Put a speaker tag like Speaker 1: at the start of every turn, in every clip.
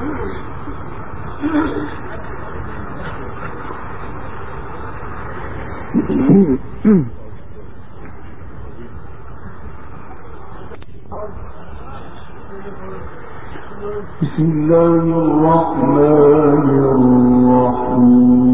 Speaker 1: بسم الله الرحمن الرحيم.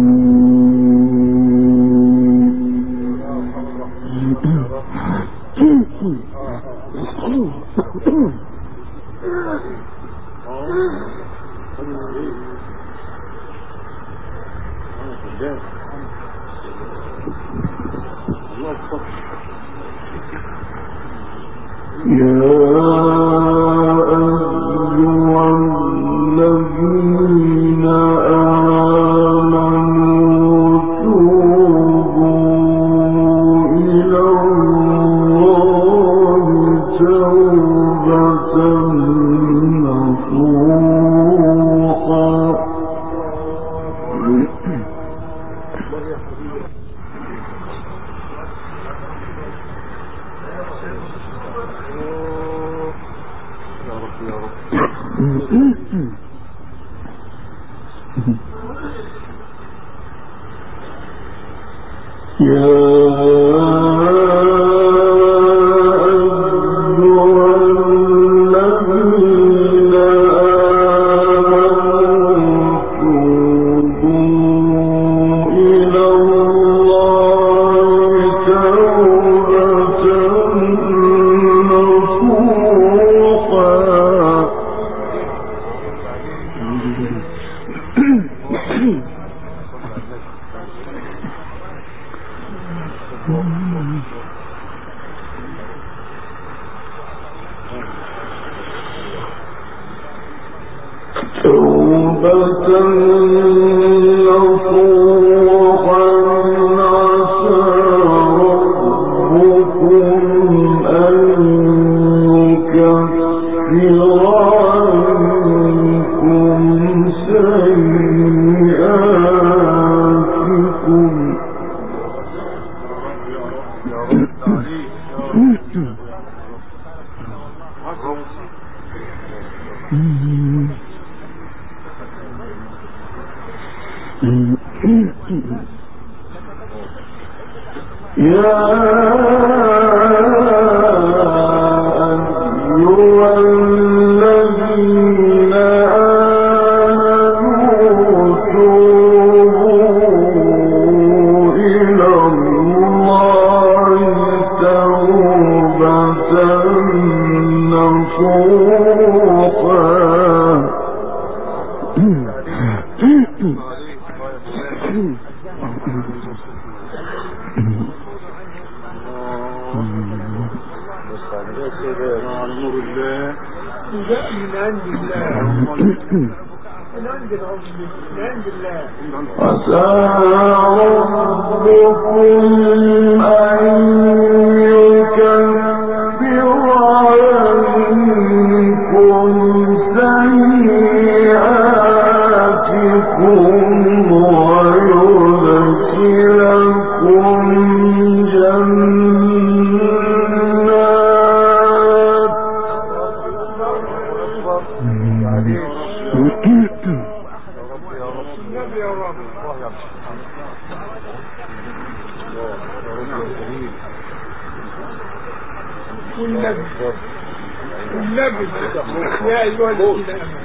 Speaker 2: يا أيها الذين آمنوا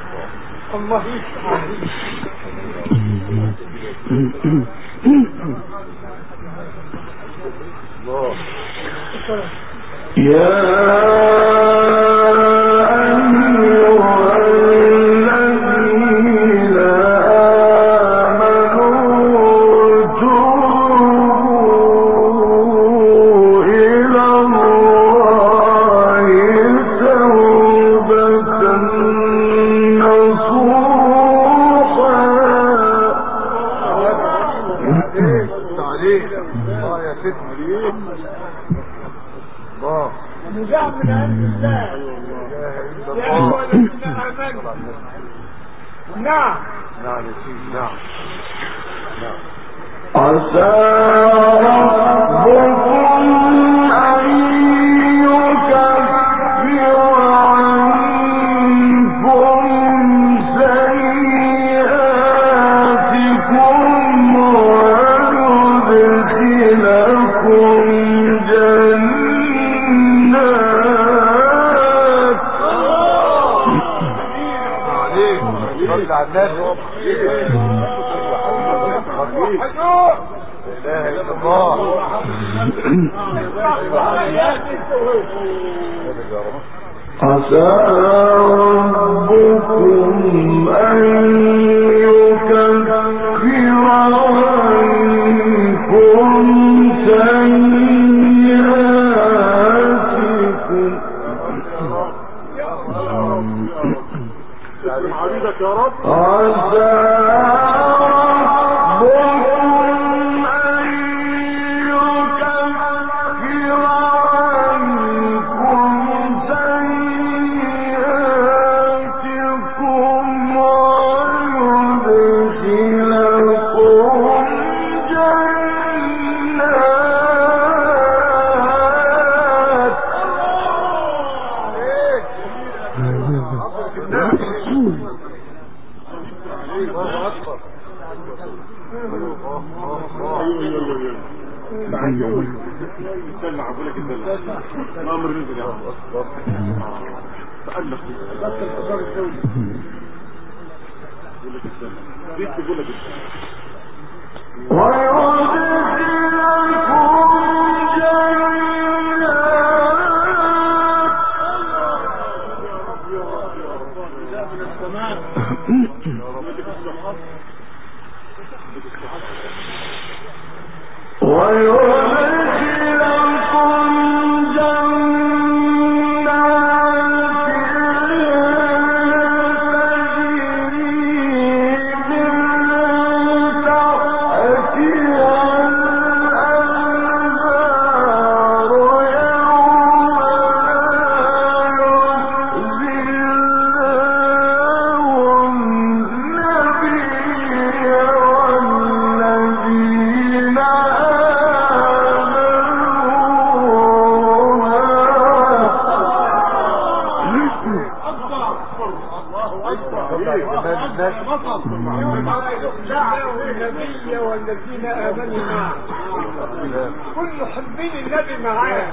Speaker 2: الله يسعى
Speaker 1: عسى
Speaker 3: صلي على النبي. لا اله الا الله.
Speaker 1: عسى ربكم أن يكفر عنكم سيئاتكم.
Speaker 3: عبيدك يا رب.
Speaker 1: عسى
Speaker 2: النبي والذين آمنوا معه كل حبين النبي معاه.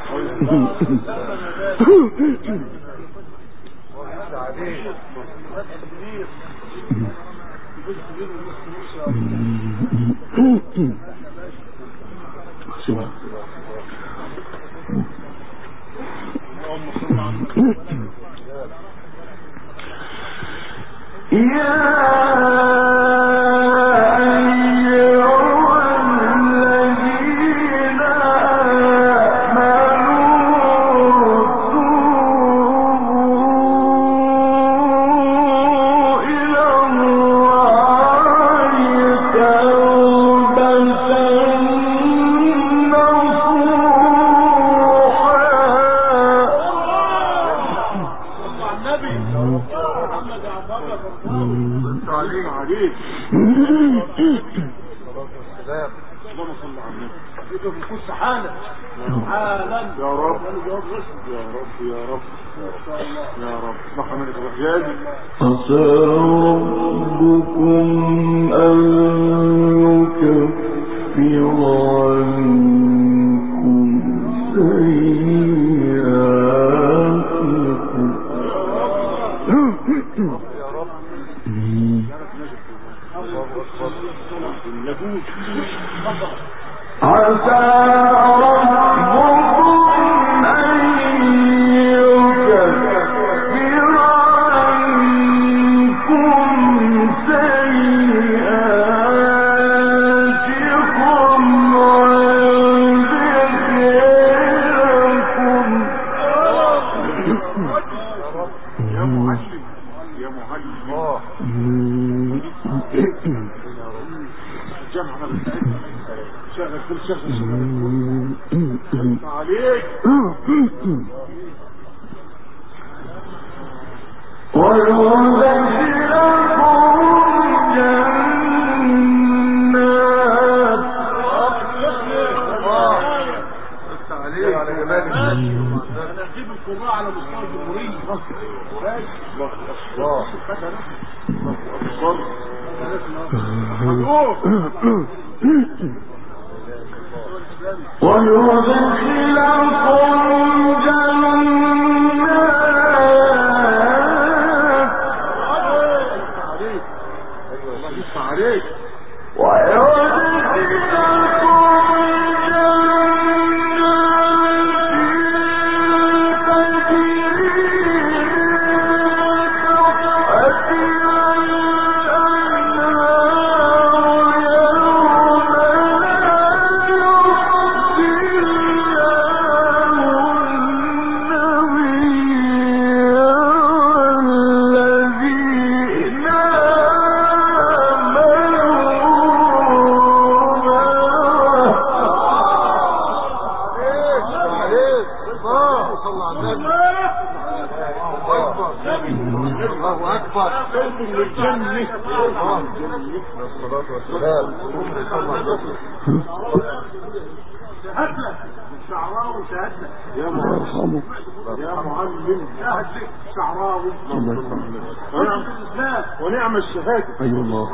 Speaker 3: ونعم الشهادة.
Speaker 1: أي الله.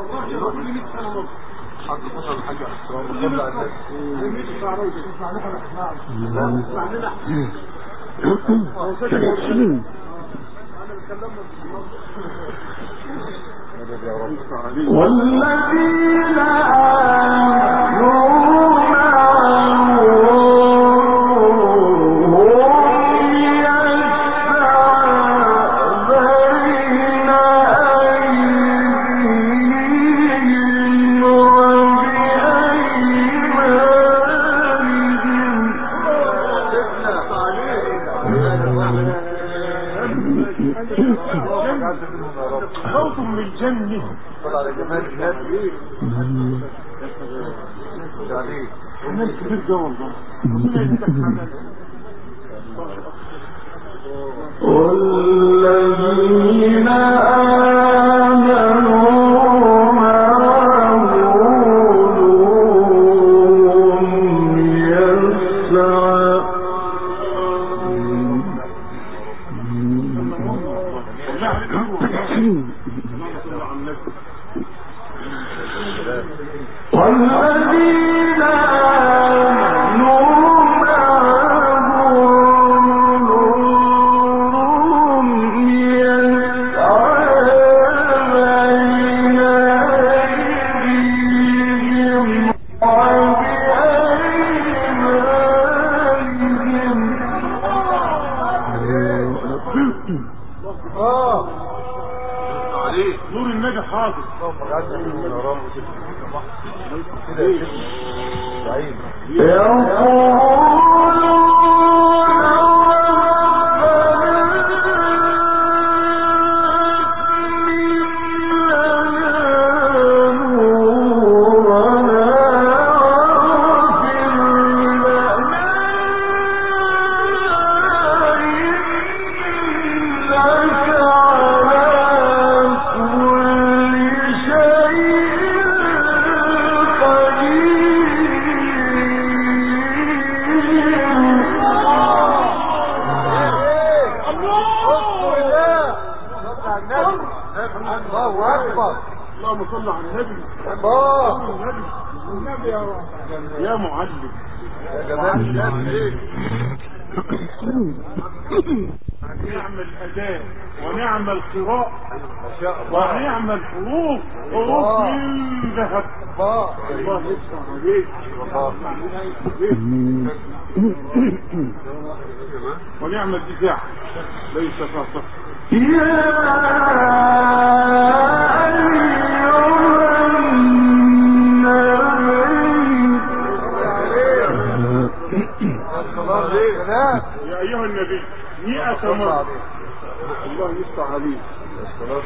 Speaker 1: والذين آمنوا
Speaker 3: خوفهم من الجنة. على جمال النبي. الناس كتير جوا
Speaker 1: والذين آمنوا
Speaker 3: نور النبي حاضر. اللهم صل على النبي. النبي يا معلم يا جمال نعم الأداء ونعم القراء ونعم الحروف، حروف من ذهب. الله يفتح عليك ونعم الدفاع ليس فاصل. يا أيها النبي 100 مرة الله يفتح عليك. الصلاة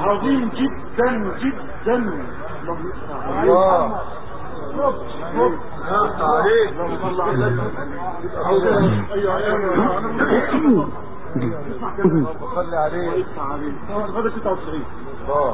Speaker 3: عظيم جدا جدا.
Speaker 1: الله عليك. صلي عليه.
Speaker 3: هذا 96.
Speaker 1: الله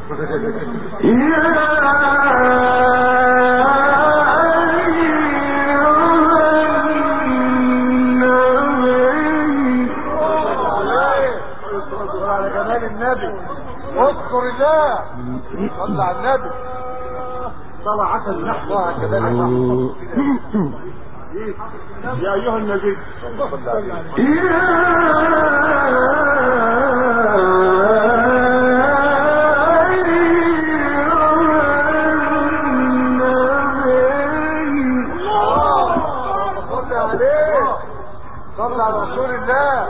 Speaker 1: على جمال النبي. اذكر الله. صلى على النبي.
Speaker 3: طلعت النحو يا ايها النبي
Speaker 1: صلى على رسول الله.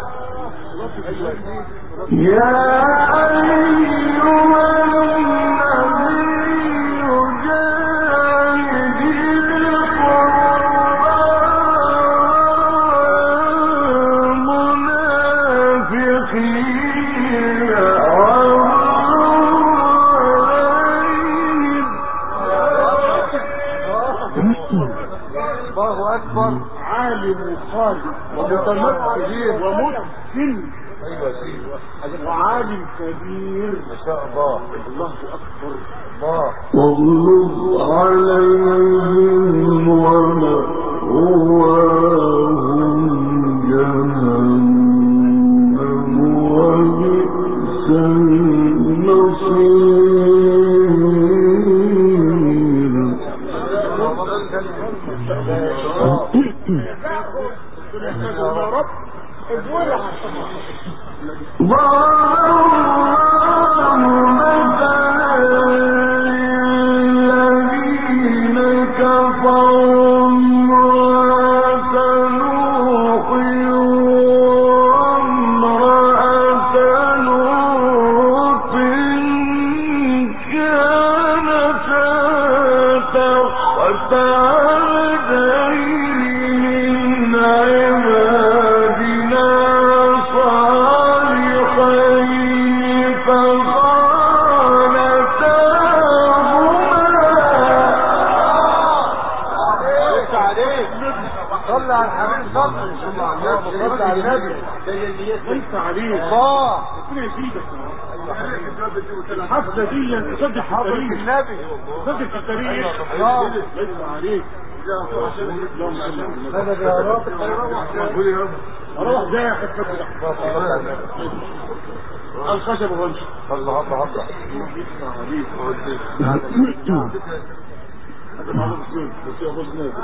Speaker 1: الله اكبر.
Speaker 3: عالم وخالق ومتمكن ومتقن.
Speaker 1: ايوه يا سيدي.
Speaker 3: وعالم كبير
Speaker 1: ما شاء الله.
Speaker 3: الله اكبر.
Speaker 1: الله
Speaker 2: واغلظ عليهم ومأواهم جهنم وبئس المصير.
Speaker 3: يا رب
Speaker 1: صلى على الحبيب. صلى على النبي.
Speaker 3: ليس عليه
Speaker 1: الله.
Speaker 3: ربنا يزيدك. الحفلة دي تصدق
Speaker 1: حضرة النبي.
Speaker 3: تصدق التاريخ. ليس عليك.
Speaker 1: مدد يا رب.
Speaker 3: اروح ده يا خفيف الخشب وامشي.
Speaker 1: الله الله الله.
Speaker 3: هذا معروف الزين بس يا ابو زناد.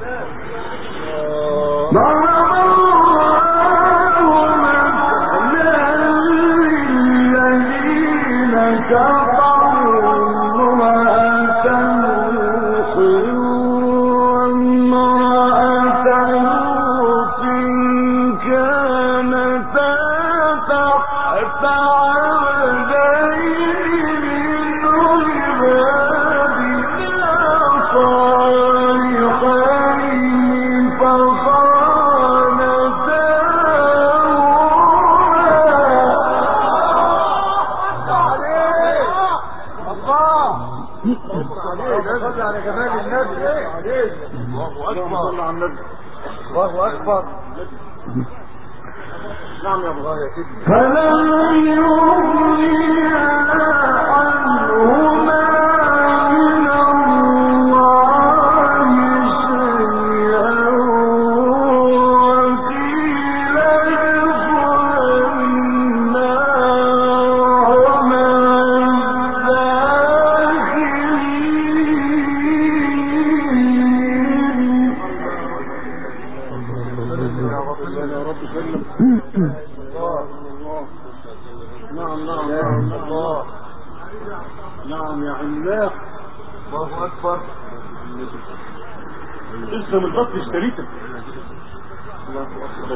Speaker 1: على جمال النبي. الله اكبر.
Speaker 3: نعم يا ابو
Speaker 1: يا سيدي.
Speaker 2: فلن يغني عنهما من الله شيئا وقيل ادخلا النار مع
Speaker 3: نعم يا عملاق.
Speaker 1: الله اكبر.
Speaker 3: لسه من البطن اشتريتك. الله اكبر.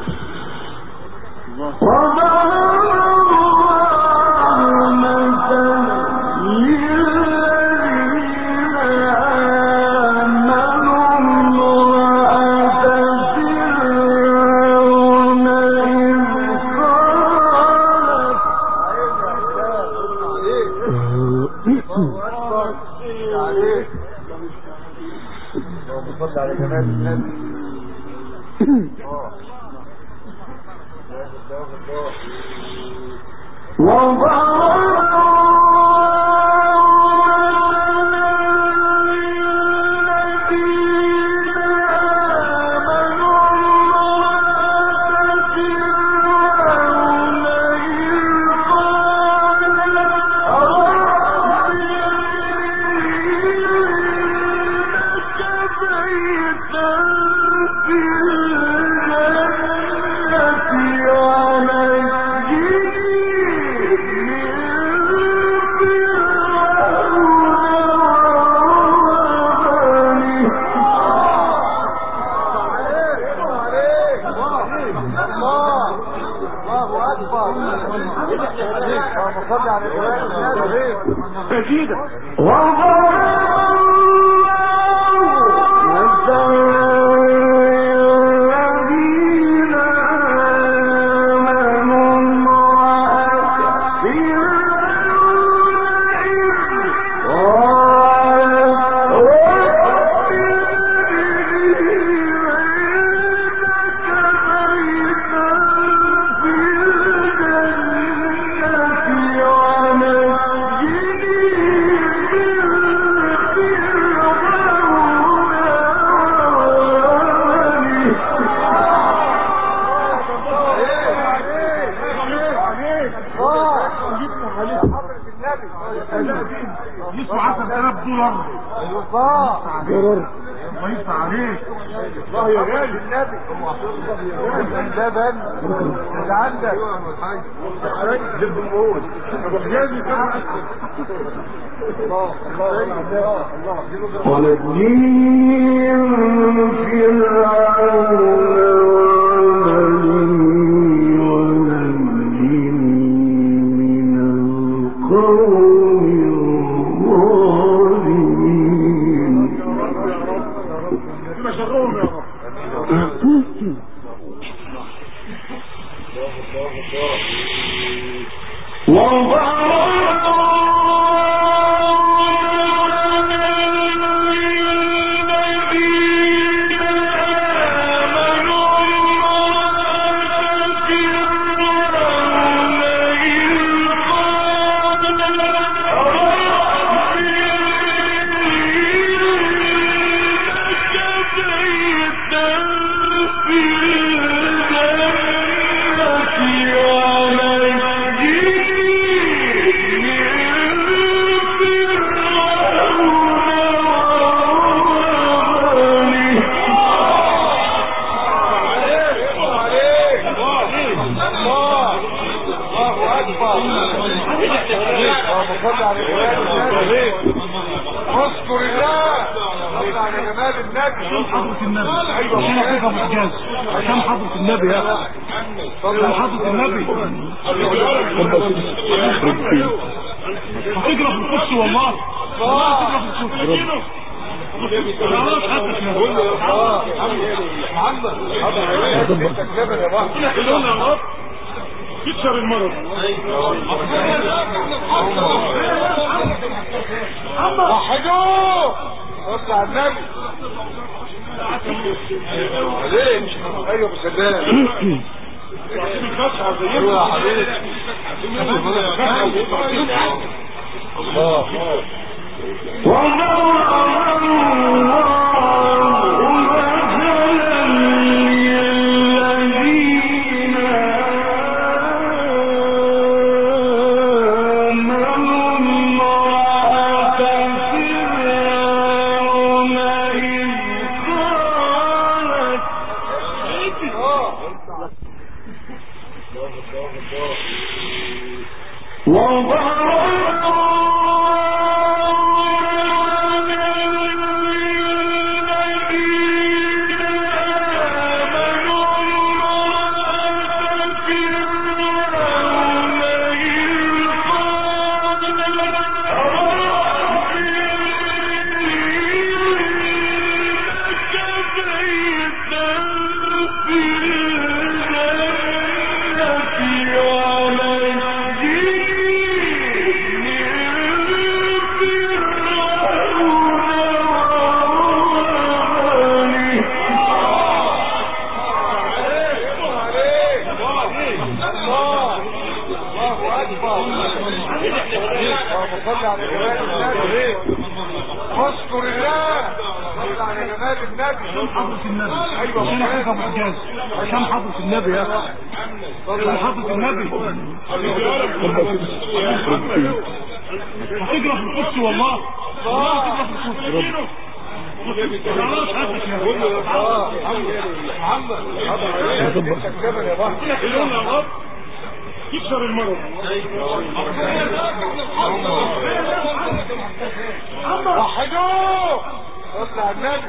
Speaker 1: صل على جمال النبي. اذكر الله. صل على جمال النبي.
Speaker 3: عشان حضرة النبي.
Speaker 1: ايوه
Speaker 3: عشان اخوك ابو حجاز. عشان حضرة النبي يا اخي. عشان حضرة النبي. هتجرى في القدس والله. والله هتجرى في القدس. خلاص هاتك يا
Speaker 1: محمد يا بحر
Speaker 3: يكسر المرض.
Speaker 1: وحدوه. صل على النبي.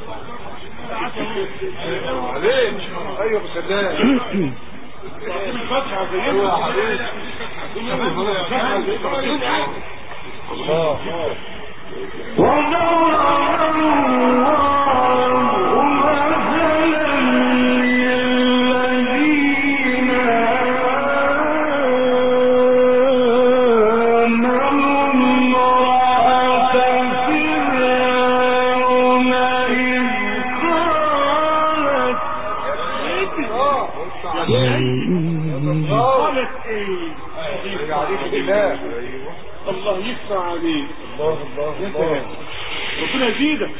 Speaker 1: عليك. ايوه بسلام.
Speaker 3: الفتحة زي
Speaker 1: ايوه يا حبيبي. الله.
Speaker 3: الله يفتح عليك.
Speaker 1: الله
Speaker 3: يا سلام. ربنا يزيدك.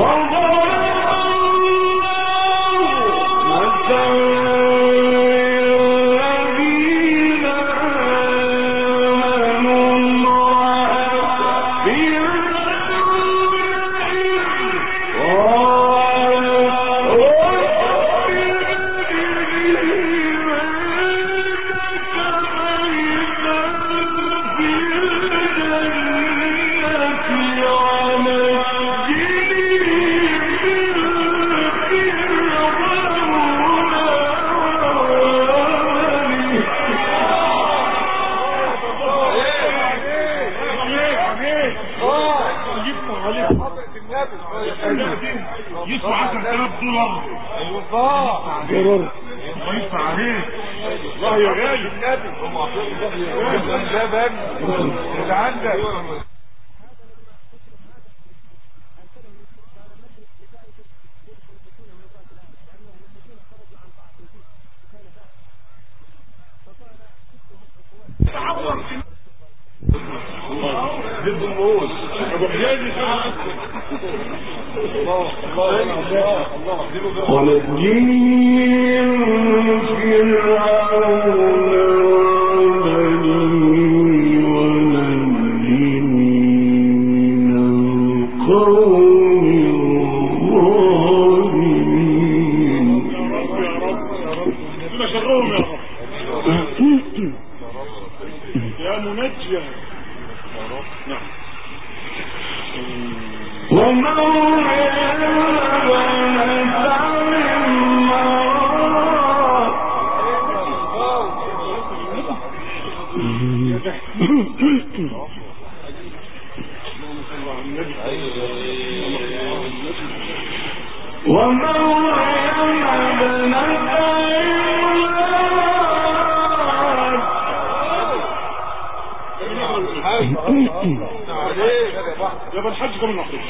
Speaker 3: يسوى $10,000.
Speaker 1: ضرر.
Speaker 3: الله يفتح عليك. الله يا غالي.
Speaker 1: النبي. اللي عندك.
Speaker 3: ضد الموز. ابو حجاج. يا منجي. نعم. يا ابن الحج قبل المخرج.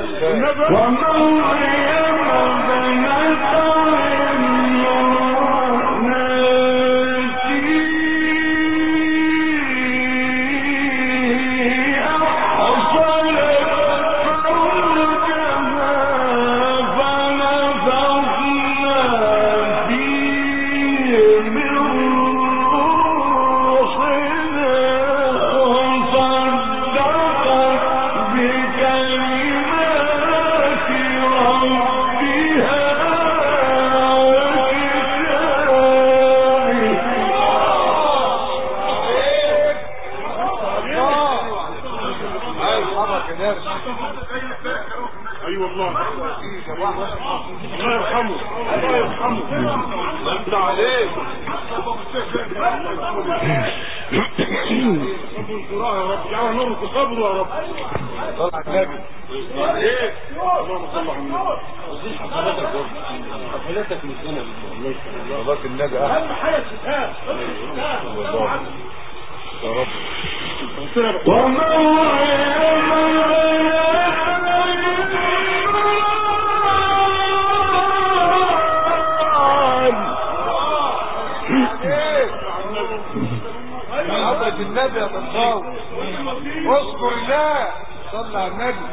Speaker 3: اي والله. الله يرحمه. الله يرحمه.
Speaker 1: الله عليك.
Speaker 3: صبر القراءة يا رب. جعلها نور في صبره يا رب.
Speaker 1: صل على النبي.
Speaker 3: اللهم صل على النبي.
Speaker 1: حفلتك من سنة الله النبي.
Speaker 3: اهم حاجة الشتاء.
Speaker 1: يا رب. حضرة النبي يا طنطاوي اذكر الله صلى على النبي.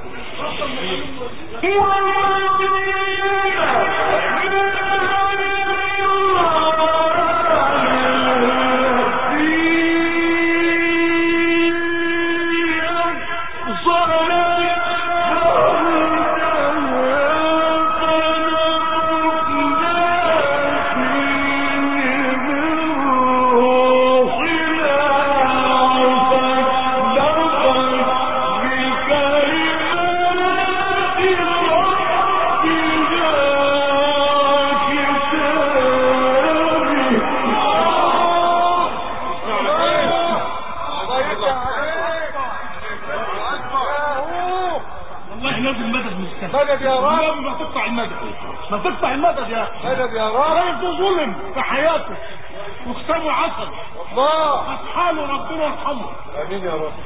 Speaker 1: مدد يا رب.
Speaker 3: ما تقطع المدد، ما تقطع المدد يا اخي.
Speaker 1: مدد يا رب.
Speaker 3: راجل ظلم في حياته واختموا عسل.
Speaker 1: الله
Speaker 3: اصحاله ربنا يرحمه.
Speaker 1: امين يا رب.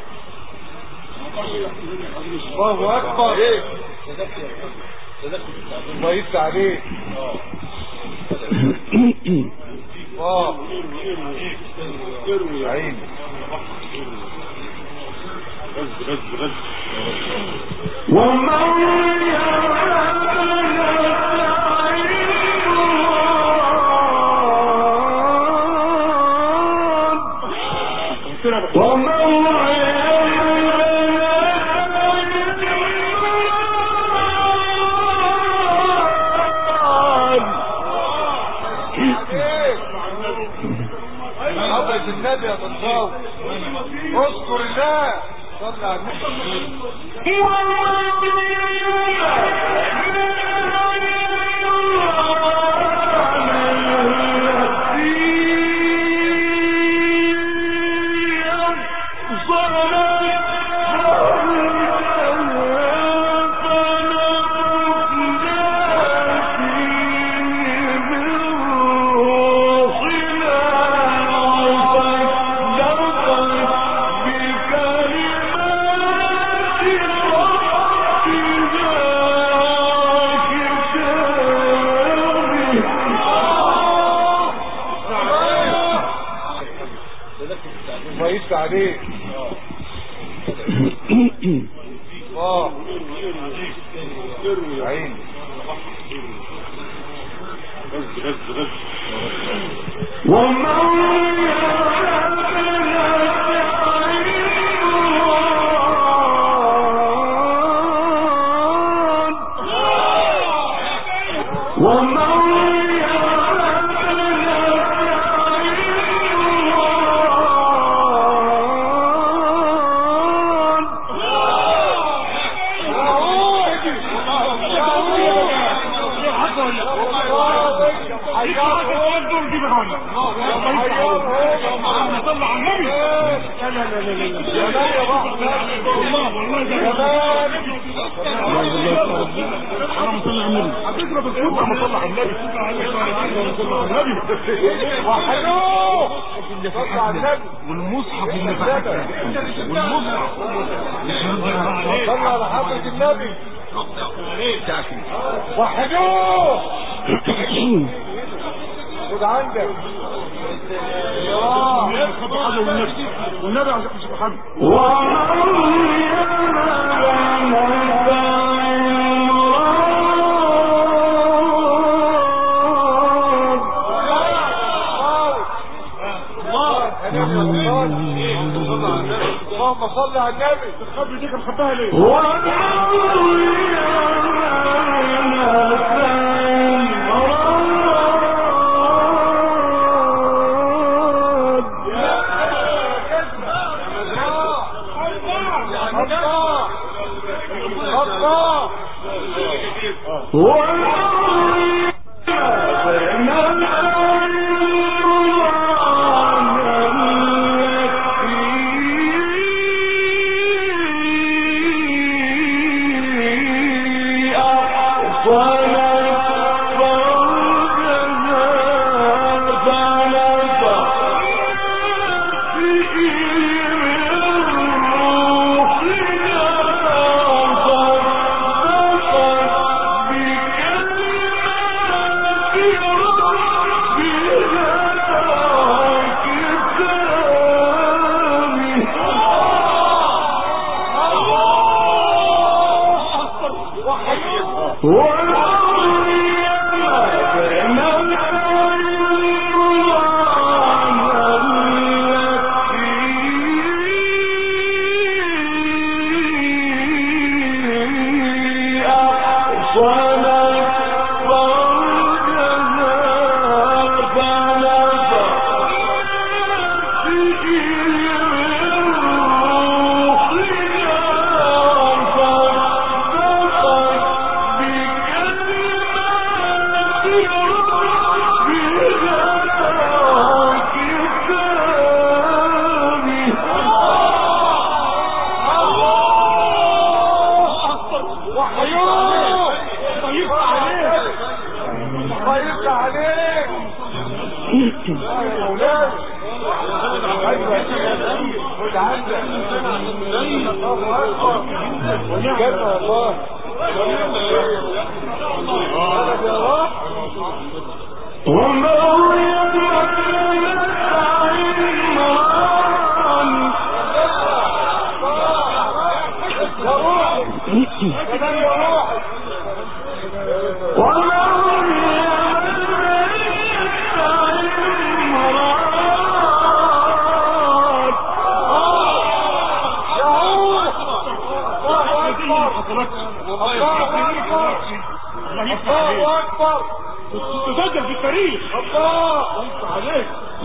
Speaker 1: الله اكبر. ايه الله يفتح عليك. الله عيني.
Speaker 3: غز
Speaker 1: حضرة النبي يا طنطاوي اذكر الله صلى على عليك. الله عيني.
Speaker 3: غز والمصحف اللي بعدها والمصحف
Speaker 1: صلى على حضرة النبي. وحدوه. خد عندك.
Speaker 3: والنبي عز وجل.
Speaker 1: اللهم صل على النبي.
Speaker 3: الخبر دي كان خباها ليه؟ تسجل في التاريخ. الله انت عليك.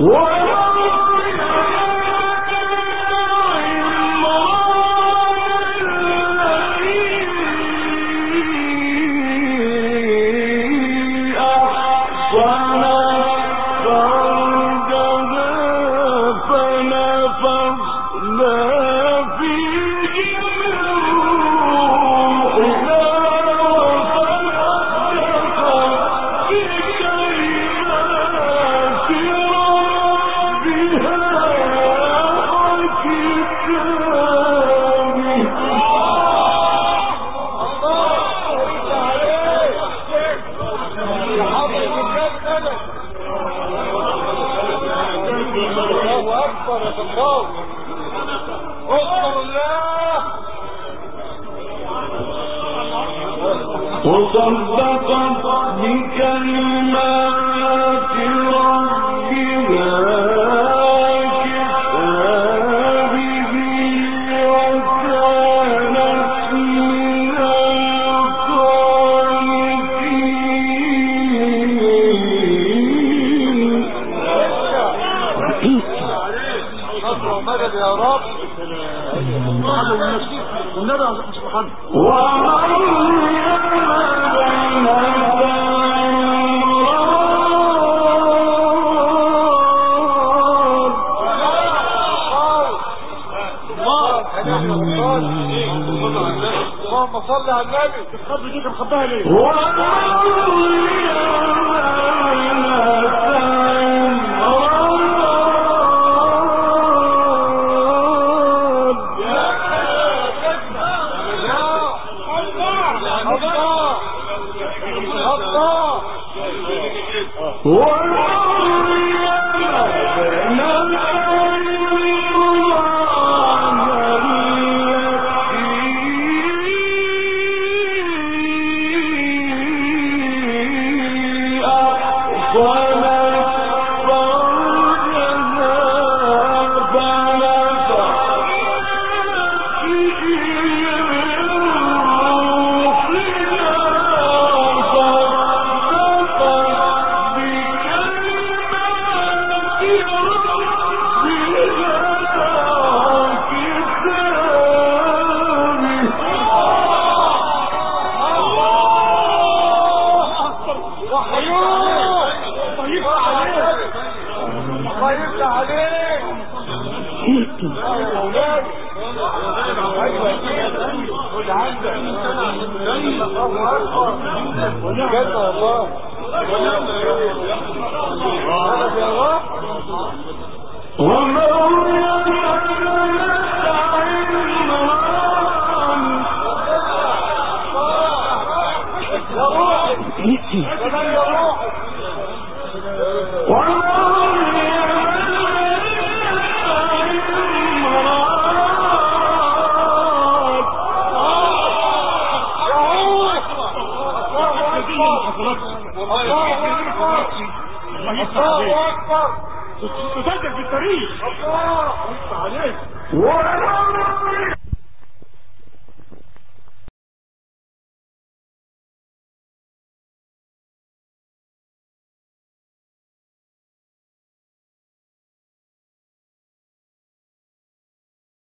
Speaker 2: وصدقت بكلمات ربها كتابه وكانت من القانتين.
Speaker 1: مدد يا رب.
Speaker 3: والنبي مش محمد.
Speaker 1: اللهم صل على النبي.
Speaker 3: الخبر دي مخباها ليه؟
Speaker 1: اكبر.
Speaker 3: تسجل في التاريخ.
Speaker 1: الله
Speaker 3: انت عليك.
Speaker 2: وربنا